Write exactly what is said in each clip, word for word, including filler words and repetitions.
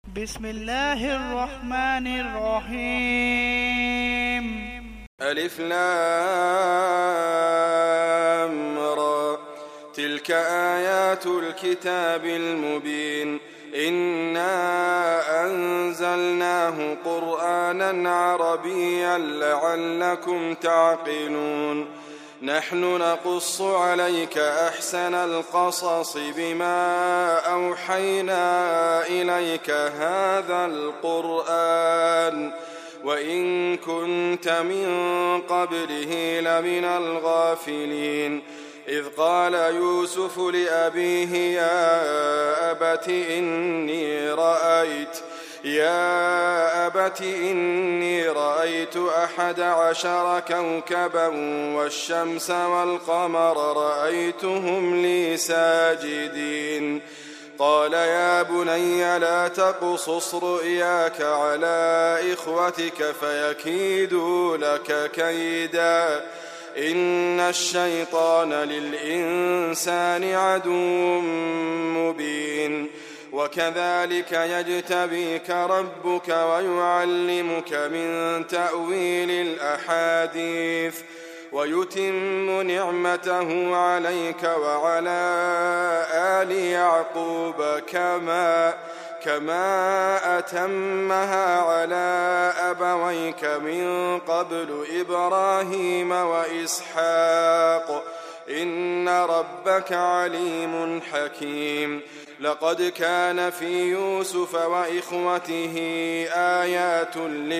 بسم الله الرحمن الرحيم. ألف لام را. تلك آيات الكتاب المبين. إنا أنزلناه قرآنا عربيا لعلكم تعقلون. نحن نقص عليك أحسن القصص بما أوحينا إليك هذا القرآن وإن كنت من قبله لمن الغافلين. إذ قال يوسف لأبيه يا أبت إني رأيت يا أبت إني رأيت أحد عشر كوكبا والشمس والقمر رأيتهم لي ساجدين. قال يا بني لا تقصص رؤياك على إخوتك فيكيدوا لك كيدا إن الشيطان للإنسان عدو مبين. وكذلك يجتبيك ربك ويعلمك من تأويل الأحاديث ويتم نعمته عليك وعلى آل يعقوب كما كما أتمها على أبويك من قبل إبراهيم وإسحاق إن ربك عليم حكيم. لقد كان في يوسف وإخوته آيات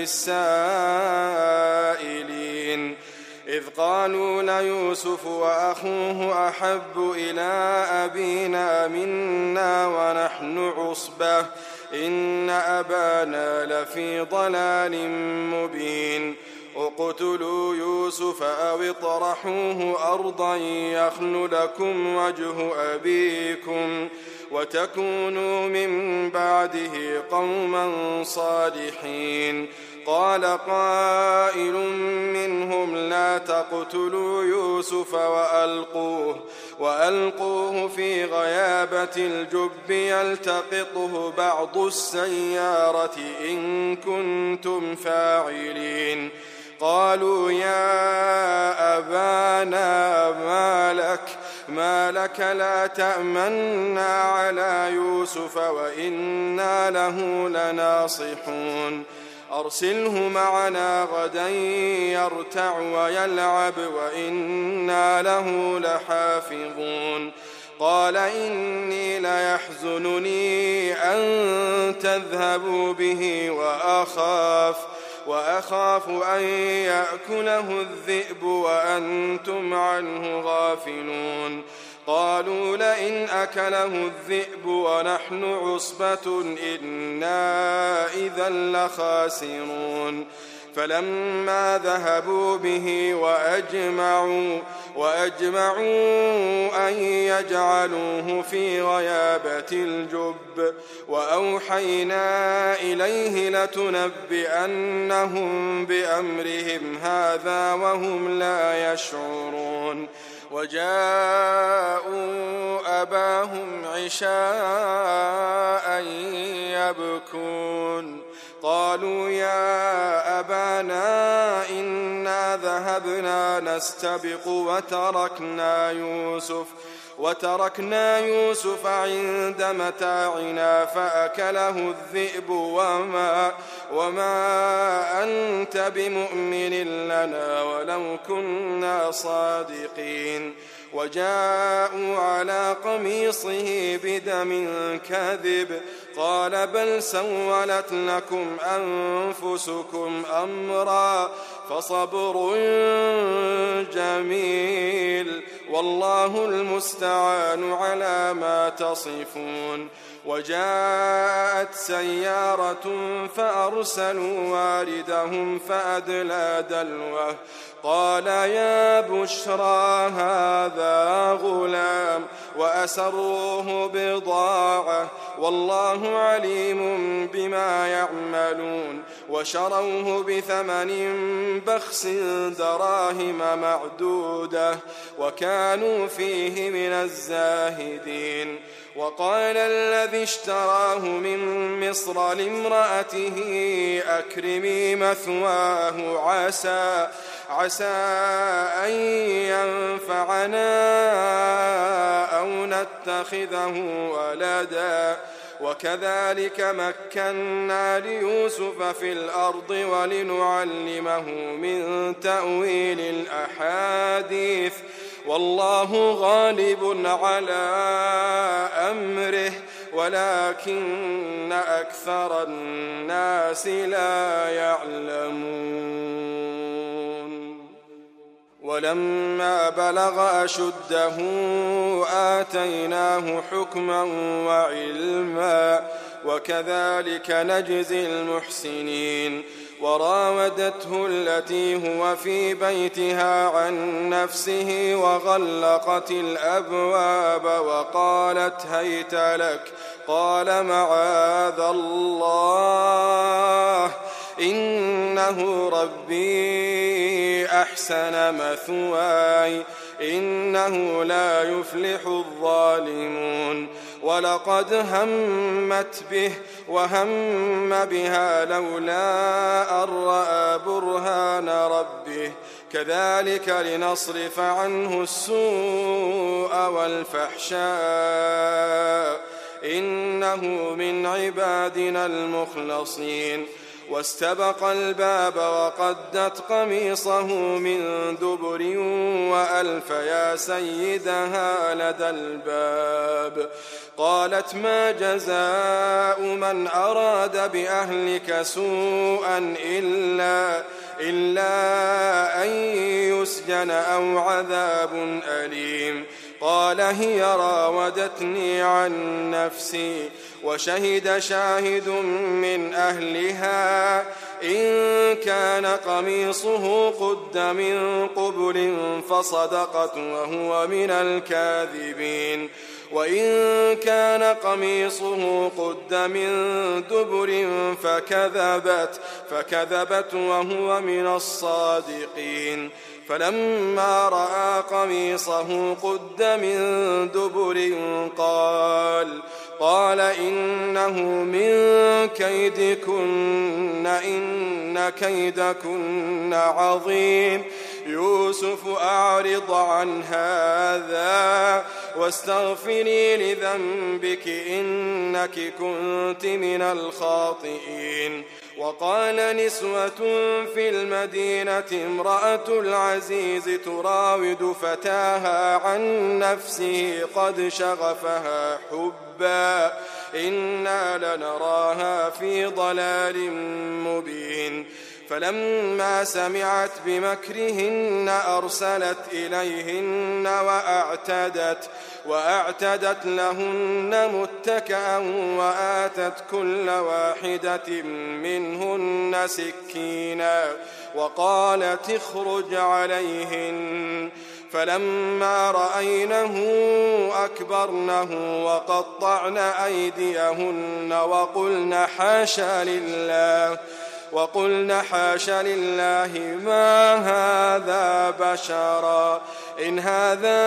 للسائلين إذ قالوا ليوسف وأخوه أحب إلى أبينا منا ونحن عصبة إن أبانا لفي ضلال مبين. اقتلوا يوسف أو اطرحوه أرضا يخل لكم وجه أبيكم وتكونوا من بعده قوما صالحين. قال قائل منهم لا تقتلوا يوسف وألقوه, وألقوه في غيابة الجب يلتقطه بعض السيارة إن كنتم فاعلين. قالوا يا أبانا ما لك, ما لك لا تأمنا على يوسف وإنا له لناصحون. أرسله معنا غدا يرتع ويلعب وإنا له لحافظون. قال إني ليحزنني أن تذهبوا به وأخاف وأخاف أن يأكله الذئب وأنتم عنه غافلون. قالوا لئن أكله الذئب ونحن عصبة إنا إذا لخاسرون. فلما ذهبوا به وأجمعوا, وأجمعوا أن يجعلوه في غيابة الجب وأوحينا إليه لتنبئنهم بأمرهم هذا وهم لا يشعرون. وجاءوا أباهم عشاء يبكون. قالوا يا أبانا إنا ذهبنا نستبق وتركنا يوسف وتركنا يوسف عند متاعنا فأكله الذئب وما, وما أنت بمؤمن لنا ولو كنا صادقين. وجاءوا على قميصه بدم كاذب قال بل سولت لكم أنفسكم أمرا فصبر جميل والله المستعان على ما تصفون. وجاءت سيارة فأرسلوا واردهم فأدلى دلوه قال يا بشرى هذا غلام وأسروه بضاعة والله عليم بما يعملون. وشروه بثمن بخس دراهم معدودة وكانوا فيه من الزاهدين. وقال الذي اشتراه من مصر لامرأته أكرمي مثواه عسى, عسى أن ينفعنا أو نتخذه ولدا وكذلك مكنا ليوسف في الأرض ولنعلمه من تأويل الأحاديث والله غالب على أمره ولكن أكثر الناس لا يعلمون. ولما بلغ أشده آتيناه حكما وعلما وكذلك نجزي المحسنين. وراودته التي هو في بيتها عن نفسه وغلقت الأبواب وقالت هيت لك قال معاذ الله إنه ربي أحسن مثواي إنه لا يفلح الظالمون. ولقد همت به وهم بها لولا أن رأى برهان ربه كذلك لنصرف عنه السوء والفحشاء إنه من عبادنا المخلصين. واستبق الباب وقدت قميصه من دبر وألف يا سيدها لدى الباب قالت ما جزاء من أراد بأهلك سوءا إلا, إلا أن يسجن أو عذاب أليم. قال هي راودتني عن نفسي وشهد شاهد من أهلها إن كان قميصه قد من قبل فصدقت وهو من الكاذبين وإن كان قميصه قد من دبر فكذبت, فكذبت وهو من الصادقين. فلما رأى قميصه قد من دبر قال قال إنه من كيدكن إن كيدكن عظيم. يوسف أعرض عن هذا واستغفري لذنبك إنك كنت من الخاطئين. وقال نسوة في المدينة امرأة العزيز تراود فتاها عن نفسه قد شغفها حبا إنا لنراها في ضلال مبين. فلما سمعت بمكرهن أرسلت إليهن وأعتدت, وأعتدت لهن متكأ وآتت كل واحدة منهن سكينا وقالت اخرج عليهن. فلما رأينه أكبرنه وقطعن أيديهن وقلن حاشا لله وقلن حاش لله ما هذا بشرا إن هذا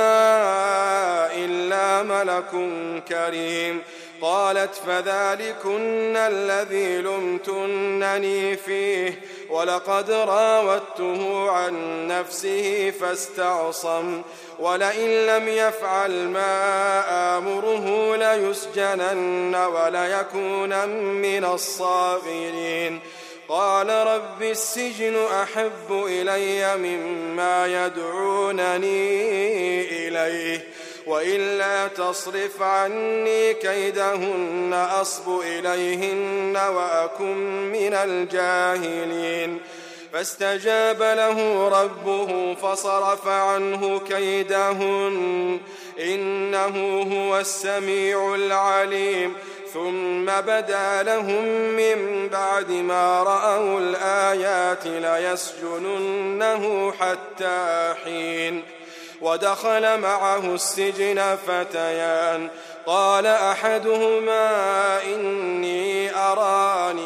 إلا ملك كريم. قالت فذلكن الذي لمتنني فيه ولقد راودته عن نفسه فاستعصم ولئن لم يفعل ما آمره ليسجنن وليكون من الصاغرين. قال رب السجن أحب إلي مما يدعونني إليه وإلا تصرف عني كيدهن أصب إليهن وأكن من الجاهلين. فاستجاب له ربه فصرف عنه كيدهن إنه هو السميع العليم. ثم بدا لهم من بعد ما رأوا الآيات ليسجننه حتى حين. ودخل معه السجن فتيان قال أحدهما إني أراني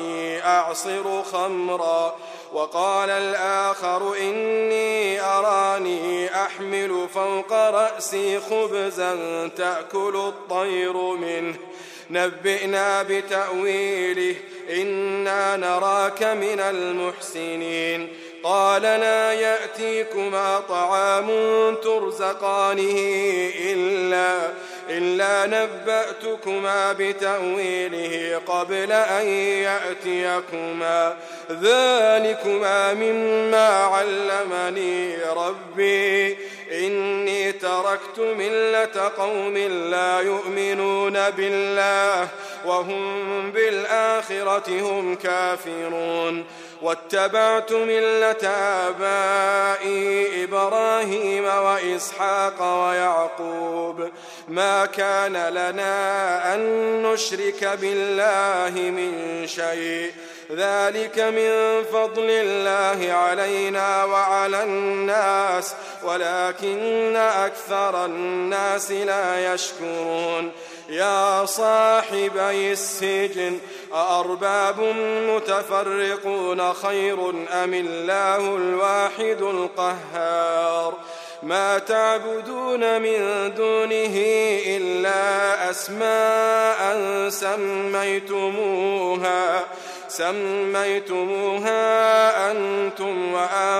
أعصر خمرا. وقال الآخر إني أراني أحمل فوق رأسي خبزا تأكل الطير منه نبئنا بتأويله إنا نراك من المحسنين. قال لا يأتيكما طعام ترزقانه إلا, إلا نبأتكما بتأويله قبل أن يأتيكما ذلكما مما علمني ربي إني تركت ملة قوم لا يؤمنون بالله وهم بالآخرة هم كافرون واتبعت ملة آبائي إبراهيم وإسحاق ويعقوب ما كان لنا أن نشرك بالله من شيء ذلك من فضل الله علينا وعلى الناس ولكن أكثر الناس لا يشكرون. يا صاحبي السجن أأرباب متفرقون خير أم الله الواحد القهار ما تعبدون من دونه إلا أسماء سميتموها سميتموها أنتم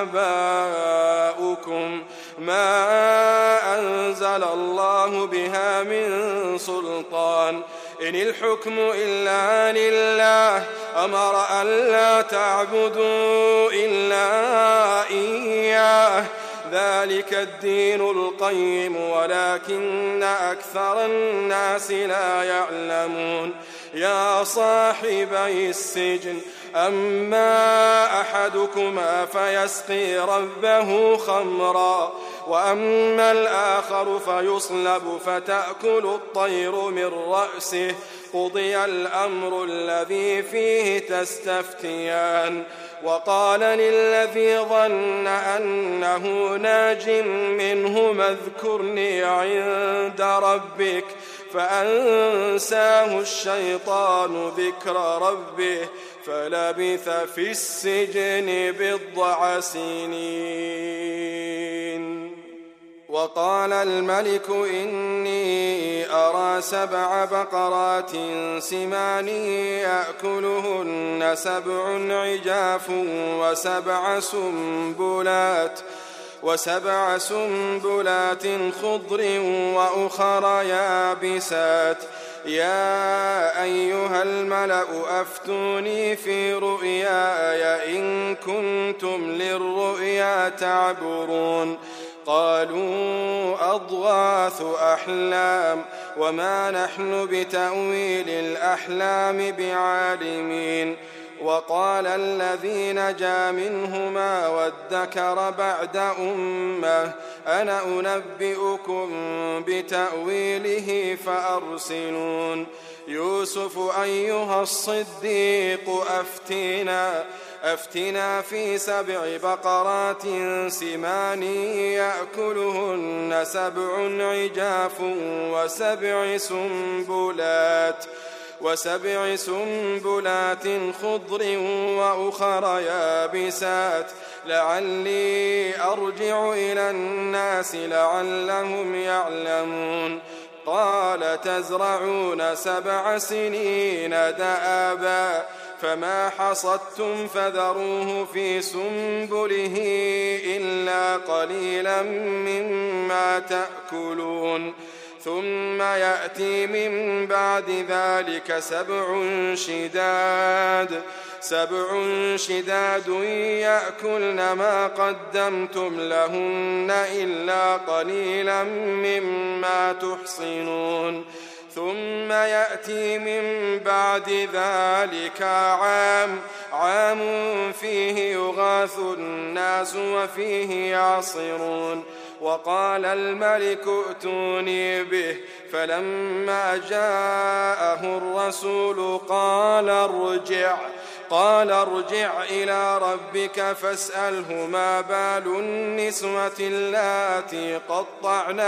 وآباؤكم ما أنزل الله بها من سلطان إن الحكم إلا لله أمر أن لا تعبدوا إلا إياه ذلك الدين القيم ولكن أكثر الناس لا يعلمون. يا صاحبي السجن أما أحدكما فيسقي ربه خمرا وأما الآخر فيصلب فتأكل الطير من رأسه قضي الأمر الذي فيه تستفتيان. وقال للذي ظن أنه ناج منهما اذكرني عند ربك فأنساه الشيطان ذكر ربه فلبث في السجن بضع سنين. وقال الملك إني أرى سبع بقرات سمان يأكلهن سبع عجاف وسبع سنبلات وسبع سنبلات خضر وأخر يابسات. يا أيها الملأ أفتوني في رؤياي إن كنتم للرؤيا تعبرون. قالوا أضغاث أحلام وما نحن بتأويل الأحلام بعالمين. وقال الذي نجا منهما وادكر بعد أمة أنا أنبئكم بتأويله فأرسلون. يوسف أيها الصديق أفتنا أفتنا في سبع بقرات سمان يأكلهن سبع عجاف وسبع سنبلات وسبع سنبلات خضر وأخر يابسات لعلي أرجع إلى الناس لعلهم يعلمون. قال تزرعون سبع سنين دأبا فما حصدتم فذروه في سنبله إلا قليلا مما تأكلون. ثم يأتي من بعد ذلك سبع شداد سبع شداد يأكلن ما قدمتم لهن إلا قليلا مما تحصنون. ثم يأتي من بعد ذلك عام عام فيه يغاث الناس وفيه يعصرون. وقال الملك ائتوني به فلما جاءه الرسول قال ارجع قال ارجع إلى ربك فاسأله ما بال النسوة اللاتي قطعن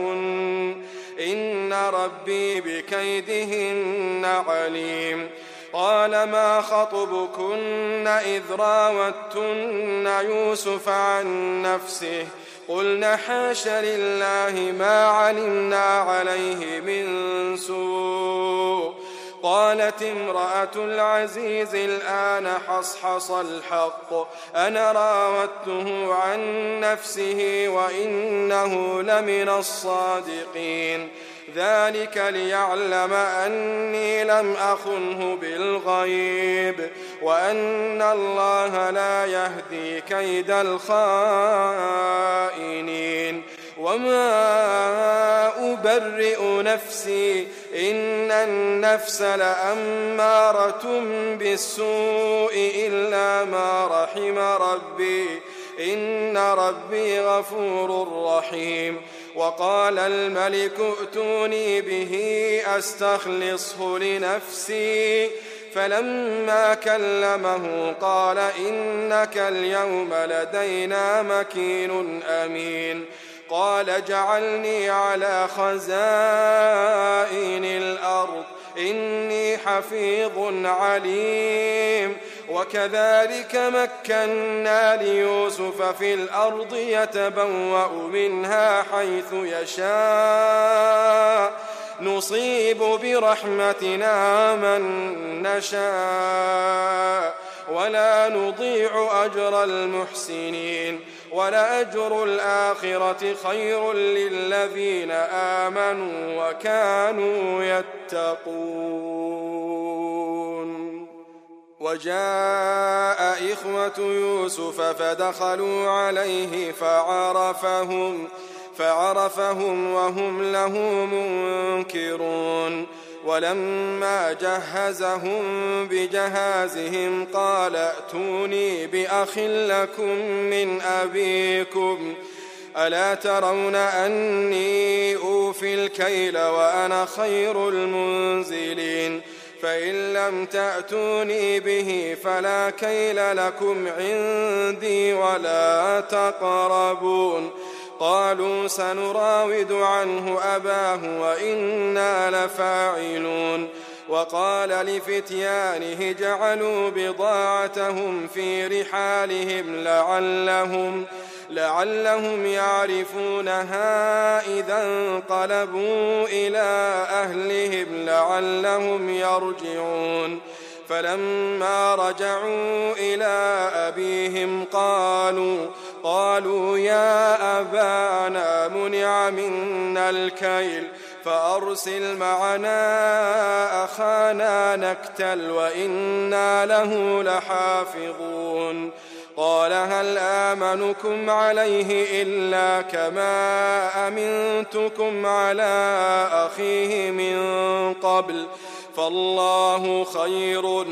أيديهن إن ربي بكيدهن عليم. قال ما خطبكن إذ راوتن يوسف عن نفسه قلنا حاش لله ما علمنا عليه من سوء قالت امرأة العزيز الآن حصحص الحق أنا راودته عن نفسه وإنه لمن الصادقين ذلك ليعلم أني لم أخنه بالغيب وأن الله لا يهدي كيد الخائنين وما أبرئ نفسي إن النفس لأمارة بالسوء إلا ما رحم ربي إن ربي غفور رحيم وقال الملك ائتوني به أستخلصه لنفسي فلما كلمه قال إنك اليوم لدينا مكين أمين قال اجعلني على خزائن الأرض إني حفيظ عليم وكذلك مكنا ليوسف في الأرض يتبوأ منها حيث يشاء نصيب برحمتنا من نشاء ولا نضيع أجر المحسنين ولأجر الآخرة خير للذين آمنوا وكانوا يتقون وجاء إخوة يوسف فدخلوا عليه فعرفهم فعرفهم وهم له منكرون ولما جهزهم بجهازهم قال ائتوني بأخ لكم من أبيكم ألا ترون أني أوفي الكيل وأنا خير المنزلين فإن لم تأتوني به فلا كيل لكم عندي ولا تقربون قالوا سنراود عنه أباه وإنا لفاعلون وقال لفتيانه جعلوا بضاعتهم في رحالهم لعلهم لعلهم يعرفونها إذا انقلبوا إلى أهلهم لعلهم يرجعون فلما رجعوا إلى أبيهم قالوا قالوا يا أبانا منع منا الكيل فأرسل معنا أخانا نكتل وإنا له لحافظون قال هل آمنكم عليه إلا كما أمنتكم على أخيه من قبل فالله خير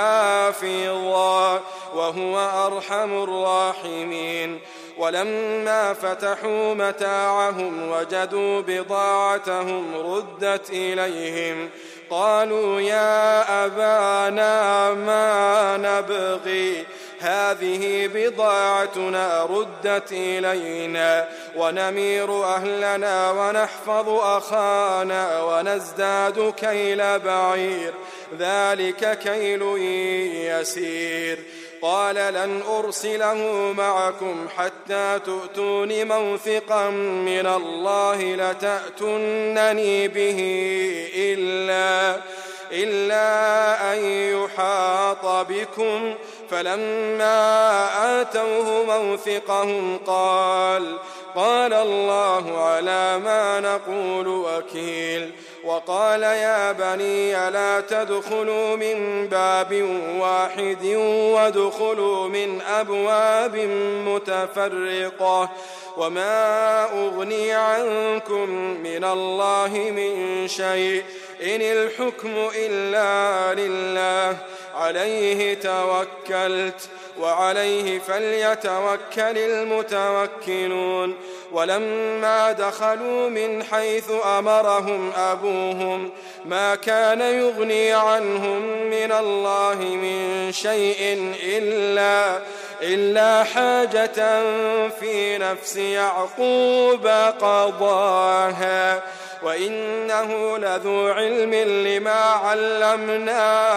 حافظا وهو أرحم الراحمين ولما فتحوا متاعهم وجدوا بضاعتهم ردت إليهم قالوا يا أبانا ما نبغي هذه بضاعتنا ردت إلينا ونمير أهلنا ونحفظ أخانا ونزداد كيل بعير ذلك كيل يسير قال لن أرسله معكم حتى تؤتون موثقا من الله لتأتونني به إلا, إلا أن يحاط بكم فلما آتوه موثقهم قال قال الله على ما نقول وكيل وقال يا بني لا تدخلوا من باب واحد وادخلوا من أبواب متفرقة وما أغني عنكم من الله من شيء إن الحكم إلا لله عليه توكلت وعليه فليتوكل المتوكلون ولما دخلوا من حيث أمرهم أبوهم ما كان يغني عنهم من الله من شيء إلا, إلا حاجة في نفس يعقوب قضاها وإنه لذو علم لما علمناه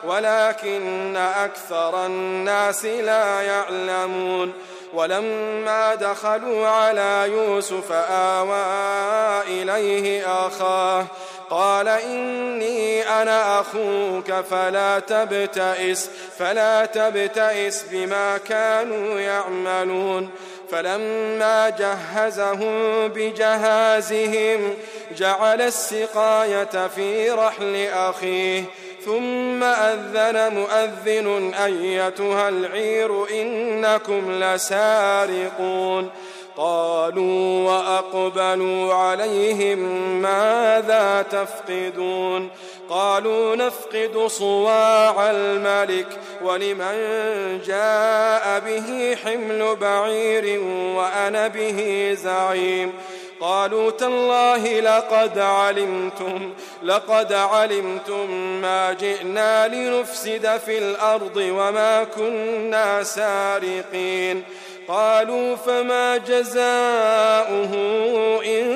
ولكن أكثر الناس لا يعلمون ولما دخلوا على يوسف آوى إليه أخاه قال إني أنا أخوك فلا تبتئس فلا تبتئس بما كانوا يعملون فلما جهزهم بجهازهم جعل السقاية في رحل أخيه ثم أذن مؤذن أيتها العير إنكم لسارقون قالوا وأقبلوا عليهم ماذا تفقدون قالوا نفقد صواع الملك ولمن جاء به حمل بعير وأنا به زعيم قالوا تالله لقد علمتم لقد علمتم ما جئنا لنفسد في الأرض وما كنا سارقين قالوا فما جزاؤه إن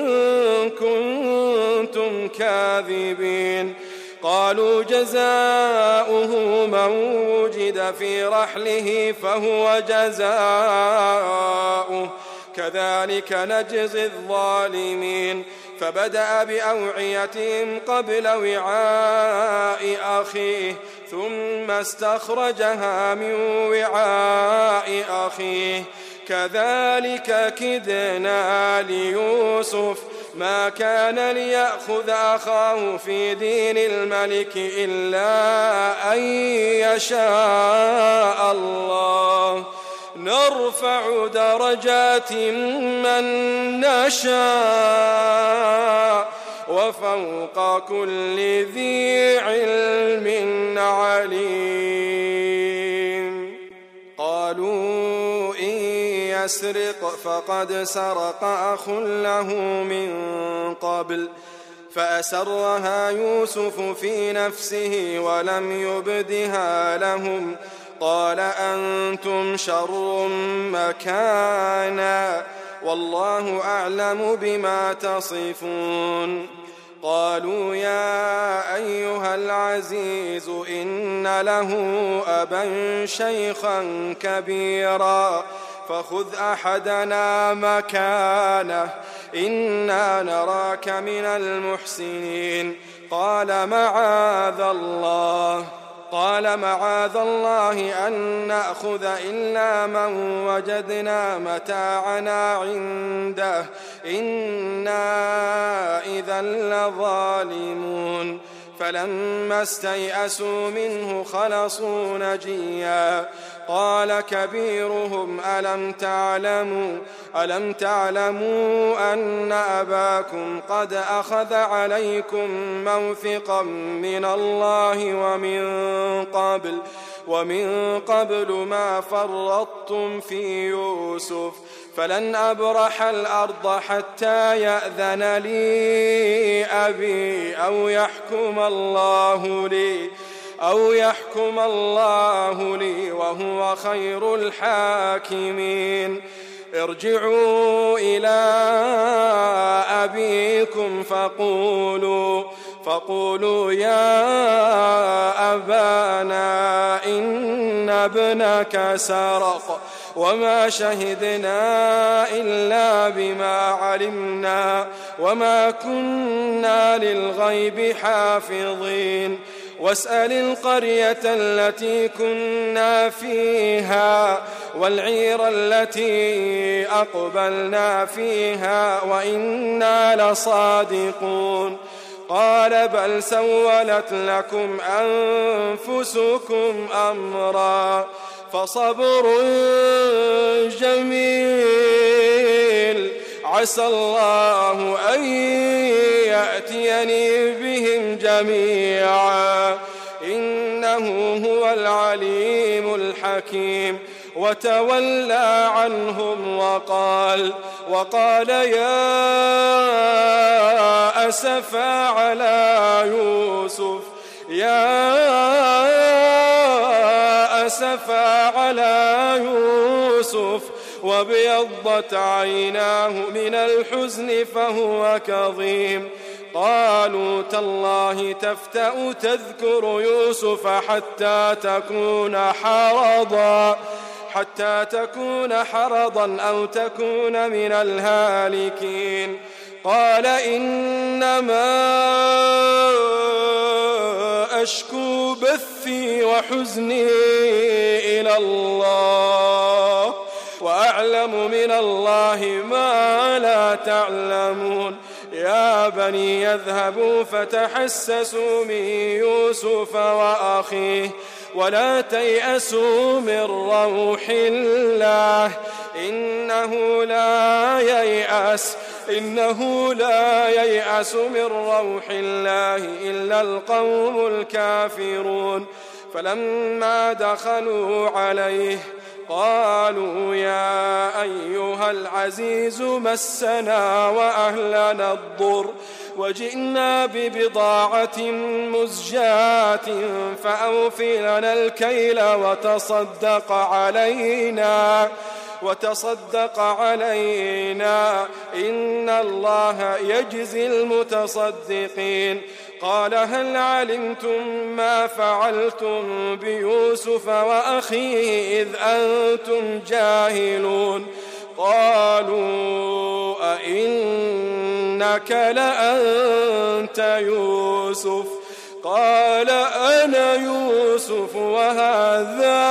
كنتم كاذبين قالوا جزاؤه من وجد في رحله فهو جزاؤه كذلك نجزي الظالمين فبدأ بأوعيتهم قبل وعاء أخيه ثم استخرجها من وعاء أخيه كذلك كدنا ليوسف ما كان ليأخذ أخاه في دين الملك إلا أن يشاء الله نرفع درجات من نشاء وفوق كل ذي علم عليم قالوا إن يسرق فقد سرق أخ له من قبل فأسرها يوسف في نفسه ولم يبدها لهم قال أنتم شر مكانا والله أعلم بما تصفون قالوا يا أيها العزيز إن له أبا شيخا كبيرا فخذ أحدنا مكانه إنا نراك من المحسنين قال معاذ الله قال معاذ الله أن نأخذ إلا من وجدنا متاعنا عنده إنا إذا لظالمون فلما استيئسوا منه خلصوا نجيا قال كبيرهم ألم تعلموا ألم تعلموا أن أباكم قد أخذ عليكم موثقا من الله ومن قبل ومن قبل ما فرطتم في يوسف فلن أبرح الأرض حتى يأذن لي أبي أو يحكم الله لي أو يحكم الله لي وهو خير الحاكمين ارجعوا إلى أبيكم فقولوا فقولوا يا أبانا إن ابنك سرق وما شهدنا إلا بما علمنا وما كنا للغيب حافظين واسأل القرية التي كنا فيها والعير التي أقبلنا فيها وإنا لصادقون قال بل سولت لكم أنفسكم أمرا فصبر جميل عسى الله أن يأتيني بهم جميعا إنه هو العليم الحكيم وتولى عنهم وقال وقال يا أسفا على يوسف يا أسفا على يوسف وابيضت عيناه من الحزن فهو كظيم قالوا تالله تفتأ تذكر يوسف حتى تكون حرضا حتى تكون حرضا أو تكون من الهالكين قال إنما أشكو بثي وحزني إلى الله وأعلم من الله ما لا تعلمون يا بني يذهبوا فتحسسوا من يوسف وأخيه ولا تيأسوا من روح الله إنه لا ييأس إنه لا ييأس من روح الله إلا القوم الكافرون فلما دخلوا عليه قالوا يا أيها العزيز مسنا وأهلنا الضر وجئنا ببضاعة مزجاة فأوفي لنا الكيل وتصدق علينا وتصدق علينا إن الله يجزي المتصدقين قال هل علمتم ما فعلتم بيوسف وأخيه إذ أنتم جاهلون قالوا أئنك لأنت يوسف قال أنا يوسف وهذا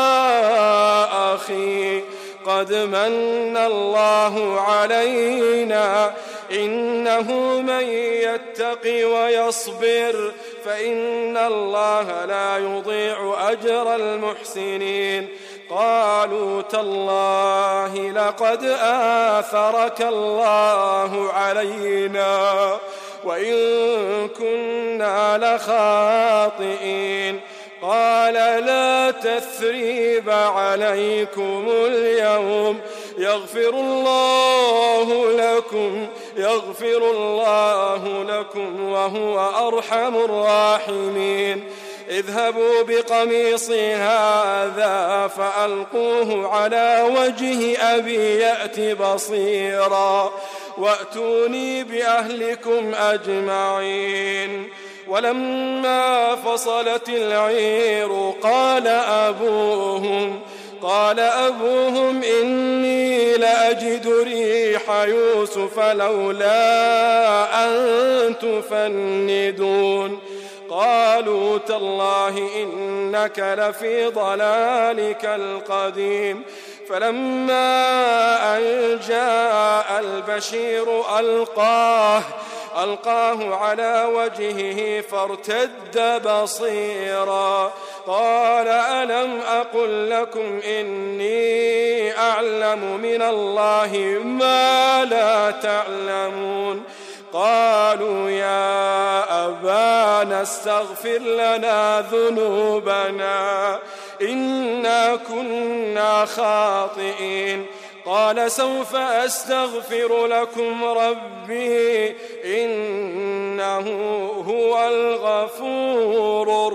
أخي قد من الله علينا إنه من يتق ويصبر فإن الله لا يضيع أجر المحسنين قالوا تالله لقد آثرك الله علينا وإن كنا لخاطئين قال لا تثريب عليكم اليوم يغفر الله لكم يغفر الله لكم وهو أرحم الراحمين اذهبوا بقميصي هذا فألقوه على وجه أبي يأت بصيرا وأتوني بأهلكم أجمعين ولما فصلت العير قال أبوهم قال أبوهم إني لأجد ريح يوسف لولا أن تفندون قالوا تالله إنك لفي ضلالك القديم فلما أن جاء البشير ألقاه ألقاه على وجهه فارتد بصيرا قال ألم أقل لكم إني أعلم من الله ما لا تعلمون قالوا يا أبانا استغفر لنا ذنوبنا إنا كنا خاطئين قال سوف أستغفر لكم ربي إنه هو الغفور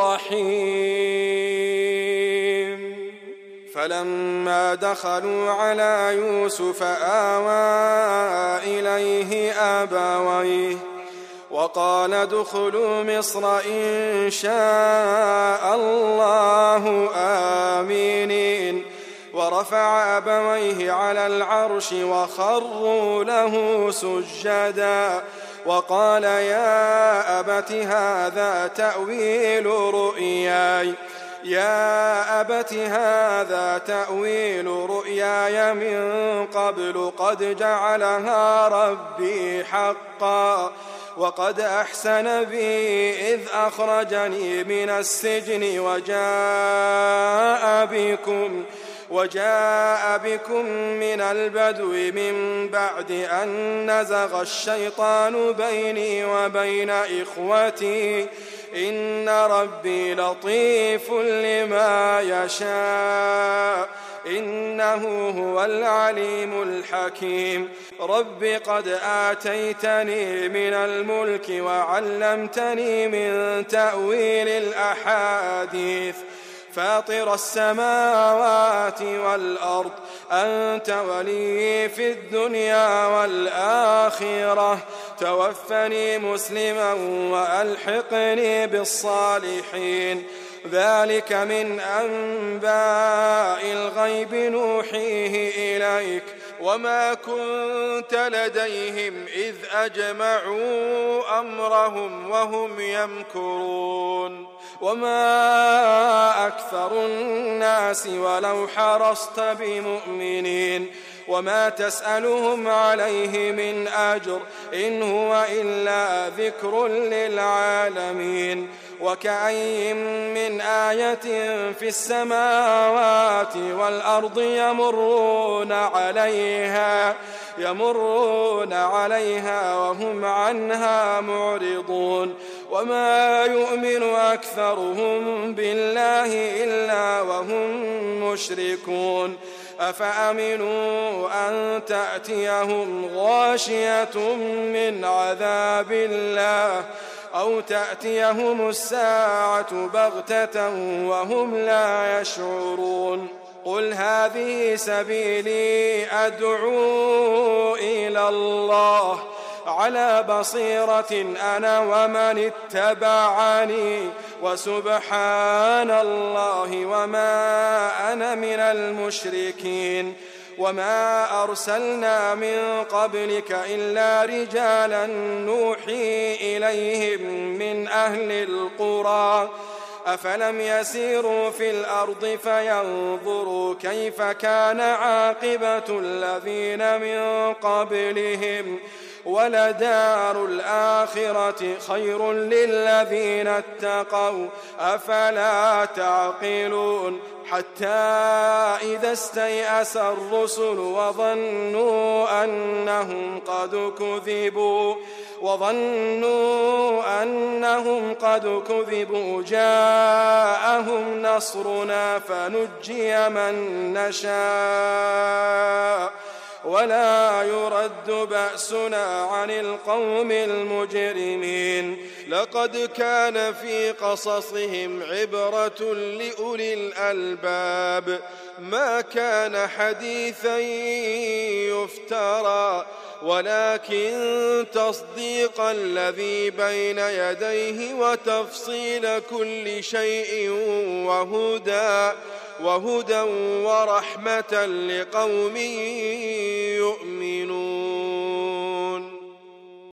الرحيم فلما دخلوا على يوسف آوى إليه أبويه وقال ادخلوا مصر إن شاء الله آمنين ورفع أبويه على العرش وخروا له سجدا وقال يا أبت هذا تأويل رؤياي يا أبت هذا تأويل رؤياي من قبل قد جعلها ربي حقا وقد أحسن بي إذ أخرجني من السجن وجاء بكم وجاء بكم من البدو من بعد أن نزغ الشيطان بيني وبين إخوتي إن ربي لطيف لما يشاء إنه هو العليم الحكيم رب قد آتيتني من الملك وعلمتني من تأويل الأحاديث فاطر السماوات والأرض أنت ولي في الدنيا والآخرة توفني مسلما وألحقني بالصالحين. ذلك من أنباء الغيب نوحيه إليك وما كنت لديهم إذ أجمعوا أمرهم وهم يمكرون. وما أكثر الناس ولو حرصت بمؤمنين وما تسألهم عليه من أجر إن هو إلا ذكر للعالمين. وكأين من آية في السماوات والأرض يمرون عليها يمرون عليها وهم عنها معرضون. وما يؤمن أكثرهم بالله إلا وهم مشركون. أفأمنوا أن تأتيهم غاشية من عذاب الله أو تأتيهم الساعة بغتة وهم لا يشعرون. قل هذه سبيلي أدعو إلى الله على بصيرة أنا ومن اتبعني وسبحان الله وما أنا من المشركين. وما أرسلنا من قبلك إلا رجالا نوحي إليهم من أهل القرى أفلم يسيروا في الأرض فينظروا كيف كان عاقبة الذين من قبلهم ولدار الآخرة خير للذين اتقوا أفلا تعقلون. حتى إذا استيأس الرسل وظنوا أنهم قد كذبوا وظنوا أنهم قد كذبوا جاءهم نصرنا فنجي من نشاء ولا يرد بأسنا عن القوم المجرمين. لقد كان في قصصهم عبرة لأولي الألباب ما كان حديثا يفترى ولكن تصديق الذي بين يديه وتفصيل كل شيء وهدى وهدى ورحمة لقوم يؤمنون.